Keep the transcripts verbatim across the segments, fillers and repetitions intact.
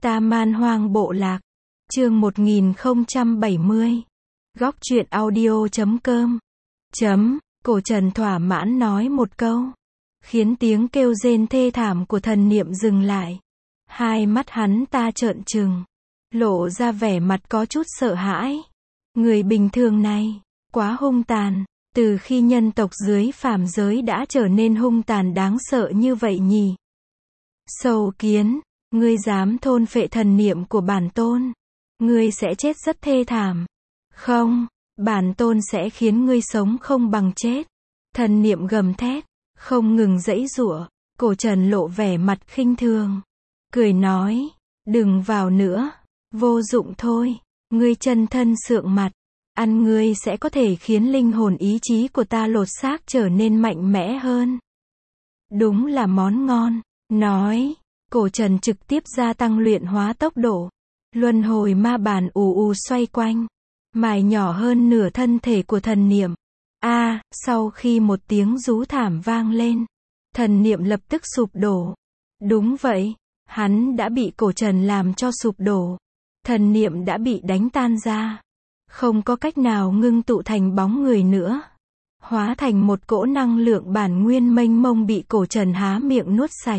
Ta Man Hoang Bộ Lạc. Chương một nghìn không trăm bảy mươi. Góc truyện audio chấm com. Chấm, cổ Trần thỏa mãn nói một câu, khiến tiếng kêu rên thê thảm của thần niệm dừng lại. Hai mắt hắn ta trợn trừng, lộ ra vẻ mặt có chút sợ hãi. Người bình thường này, quá hung tàn, từ khi nhân tộc dưới phàm giới đã trở nên hung tàn đáng sợ như vậy nhỉ? Sâu kiến, ngươi dám thôn phệ thần niệm của bản tôn, ngươi sẽ chết rất thê thảm. Không, bản tôn sẽ khiến ngươi sống không bằng chết. Thần niệm gầm thét, không ngừng giãy giụa. Cổ Trần lộ vẻ mặt khinh thường, cười nói, đừng vào nữa, vô dụng thôi. Ngươi chân thân sượng mặt, ăn ngươi sẽ có thể khiến linh hồn ý chí của ta lột xác trở nên mạnh mẽ hơn. Đúng là món ngon. Nói, cổ Trần trực tiếp gia tăng luyện hóa tốc độ. Luân hồi ma bàn ù ù xoay quanh, mài nhỏ hơn nửa thân thể của thần niệm. A, à, sau khi một tiếng rú thảm vang lên, thần niệm lập tức sụp đổ. Đúng vậy, hắn đã bị cổ Trần làm cho sụp đổ. Thần niệm đã bị đánh tan ra, không có cách nào ngưng tụ thành bóng người nữa, hóa thành một cỗ năng lượng bản nguyên mênh mông bị cổ Trần há miệng nuốt sạch.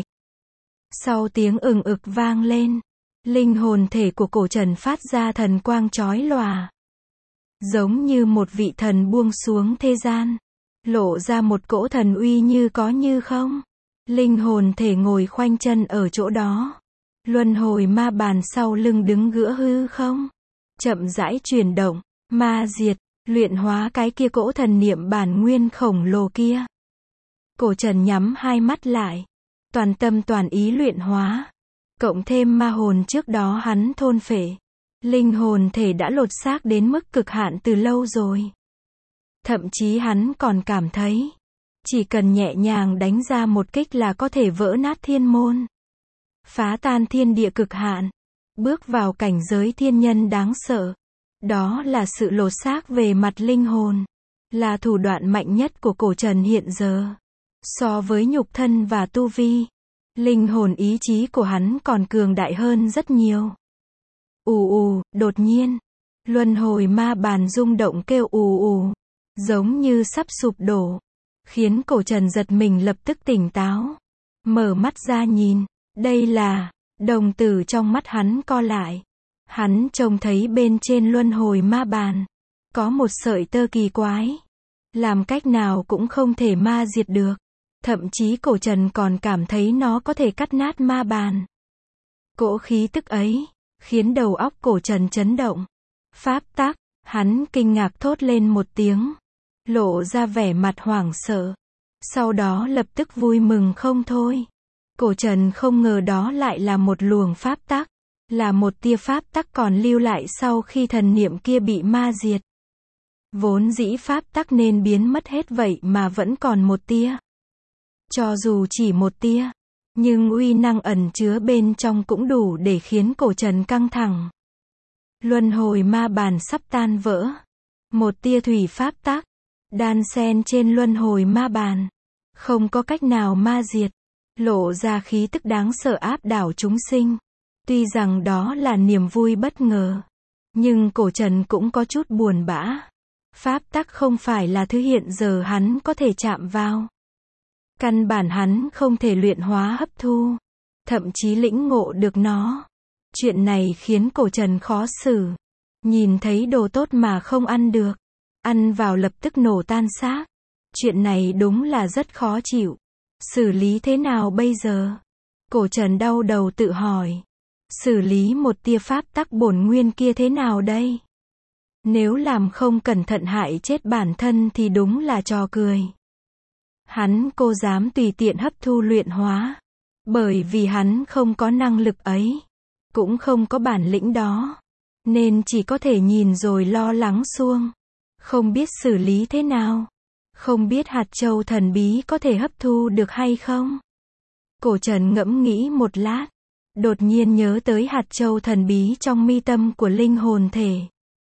Sau tiếng ừng ực vang lên, linh hồn thể của cổ Trần phát ra thần quang chói lòa, giống như một vị thần buông xuống thế gian, lộ ra một cỗ thần uy như có như không. Linh hồn thể ngồi khoanh chân ở chỗ đó, luân hồi ma bàn sau lưng đứng ggiữa hư không, chậm rãi chuyển động, ma diệt, luyện hóa cái kia cỗ thần niệm bản nguyên khổng lồ kia. Cổ Trần nhắm hai mắt lại, toàn tâm toàn ý luyện hóa, cộng thêm ma hồn trước đó hắn thôn phệ, linh hồn thể đã lột xác đến mức cực hạn từ lâu rồi. Thậm chí hắn còn cảm thấy, chỉ cần nhẹ nhàng đánh ra một kích là có thể vỡ nát thiên môn, phá tan thiên địa cực hạn, bước vào cảnh giới thiên nhân đáng sợ. Đó là sự lột xác về mặt linh hồn, là thủ đoạn mạnh nhất của cổ Trần hiện giờ. So với nhục thân và tu vi, linh hồn ý chí của hắn còn cường đại hơn rất nhiều. Ù ù, đột nhiên, luân hồi ma bàn rung động kêu ù ù, giống như sắp sụp đổ, khiến cổ Trần giật mình lập tức tỉnh táo, mở mắt ra nhìn, đây là, đồng tử trong mắt hắn co lại. Hắn trông thấy bên trên luân hồi ma bàn, có một sợi tơ kỳ quái, làm cách nào cũng không thể ma diệt được. Thậm chí cổ Trần còn cảm thấy nó có thể cắt nát ma bàn. Cỗ khí tức ấy, khiến đầu óc cổ Trần chấn động. Pháp tắc, hắn kinh ngạc thốt lên một tiếng, lộ ra vẻ mặt hoảng sợ. Sau đó lập tức vui mừng không thôi. Cổ Trần không ngờ đó lại là một luồng pháp tắc, là một tia pháp tắc còn lưu lại sau khi thần niệm kia bị ma diệt. Vốn dĩ pháp tắc nên biến mất hết vậy mà vẫn còn một tia. Cho dù chỉ một tia, nhưng uy năng ẩn chứa bên trong cũng đủ để khiến cổ Trần căng thẳng. Luân hồi ma bàn sắp tan vỡ. Một tia thủy pháp tắc, đan xen trên luân hồi ma bàn, không có cách nào ma diệt, lộ ra khí tức đáng sợ áp đảo chúng sinh. Tuy rằng đó là niềm vui bất ngờ, nhưng cổ Trần cũng có chút buồn bã. Pháp tắc không phải là thứ hiện giờ hắn có thể chạm vào. Căn bản hắn không thể luyện hóa hấp thu, thậm chí lĩnh ngộ được nó. Chuyện này khiến cổ Trần khó xử. Nhìn thấy đồ tốt mà không ăn được, ăn vào lập tức nổ tan xác. Chuyện này đúng là rất khó chịu. Xử lý thế nào bây giờ? Cổ Trần đau đầu tự hỏi. Xử lý một tia pháp tắc bổn nguyên kia thế nào đây? Nếu làm không cẩn thận hại chết bản thân thì đúng là trò cười. Hắn cô dám tùy tiện hấp thu luyện hóa, bởi vì hắn không có năng lực ấy, cũng không có bản lĩnh đó, nên chỉ có thể nhìn rồi lo lắng suông, không biết xử lý thế nào, không biết hạt châu thần bí có thể hấp thu được hay không. Cổ Trần ngẫm nghĩ một lát, đột nhiên nhớ tới hạt châu thần bí trong mi tâm của linh hồn thể.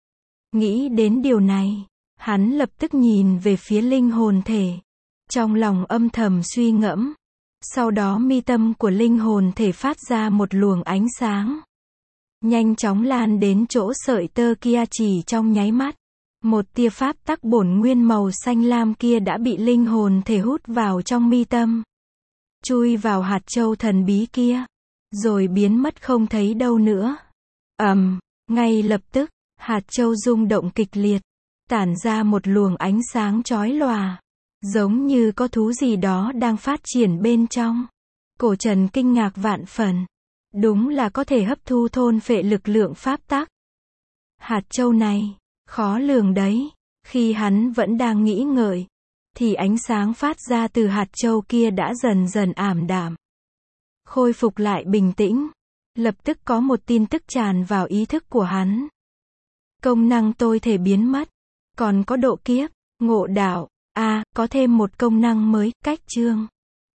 Nghĩ đến điều này, hắn lập tức nhìn về phía linh hồn thể, trong lòng âm thầm suy ngẫm. Sau đó mi tâm của linh hồn thể phát ra một luồng ánh sáng, nhanh chóng lan đến chỗ sợi tơ kia chỉ trong nháy mắt. Một tia pháp tắc bổn nguyên màu xanh lam kia đã bị linh hồn thể hút vào trong mi tâm. Chui vào hạt châu thần bí kia. Rồi biến mất không thấy đâu nữa. Ầm, ngay lập tức, hạt châu rung động kịch liệt. Tản ra một luồng ánh sáng chói lòa. Giống như có thú gì đó đang phát triển bên trong. Cổ Trần kinh ngạc vạn phần. Đúng là có thể hấp thu thôn phệ lực lượng pháp tắc. Hạt châu này, khó lường đấy. Khi hắn vẫn đang nghĩ ngợi, thì ánh sáng phát ra từ hạt châu kia đã dần dần ảm đạm. Khôi phục lại bình tĩnh. Lập tức có một tin tức tràn vào ý thức của hắn. Công năng tôi thể biến mất. Còn có độ kiếp, ngộ đạo. À, có thêm một công năng mới, cách chương.